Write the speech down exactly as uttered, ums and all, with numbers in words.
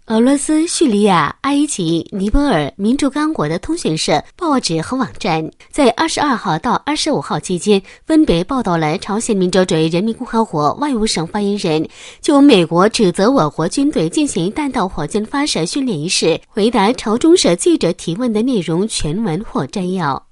俄罗斯、叙利亚、埃及、尼泊尔、民主刚果的通讯社、报纸和网站在二十二号到二十五号期间分别报道了朝鲜民主主义人民共和国外务省发言人就美国指责我国军队进行弹道火箭发射训练一事回答朝中社记者提问的内容全文或摘要。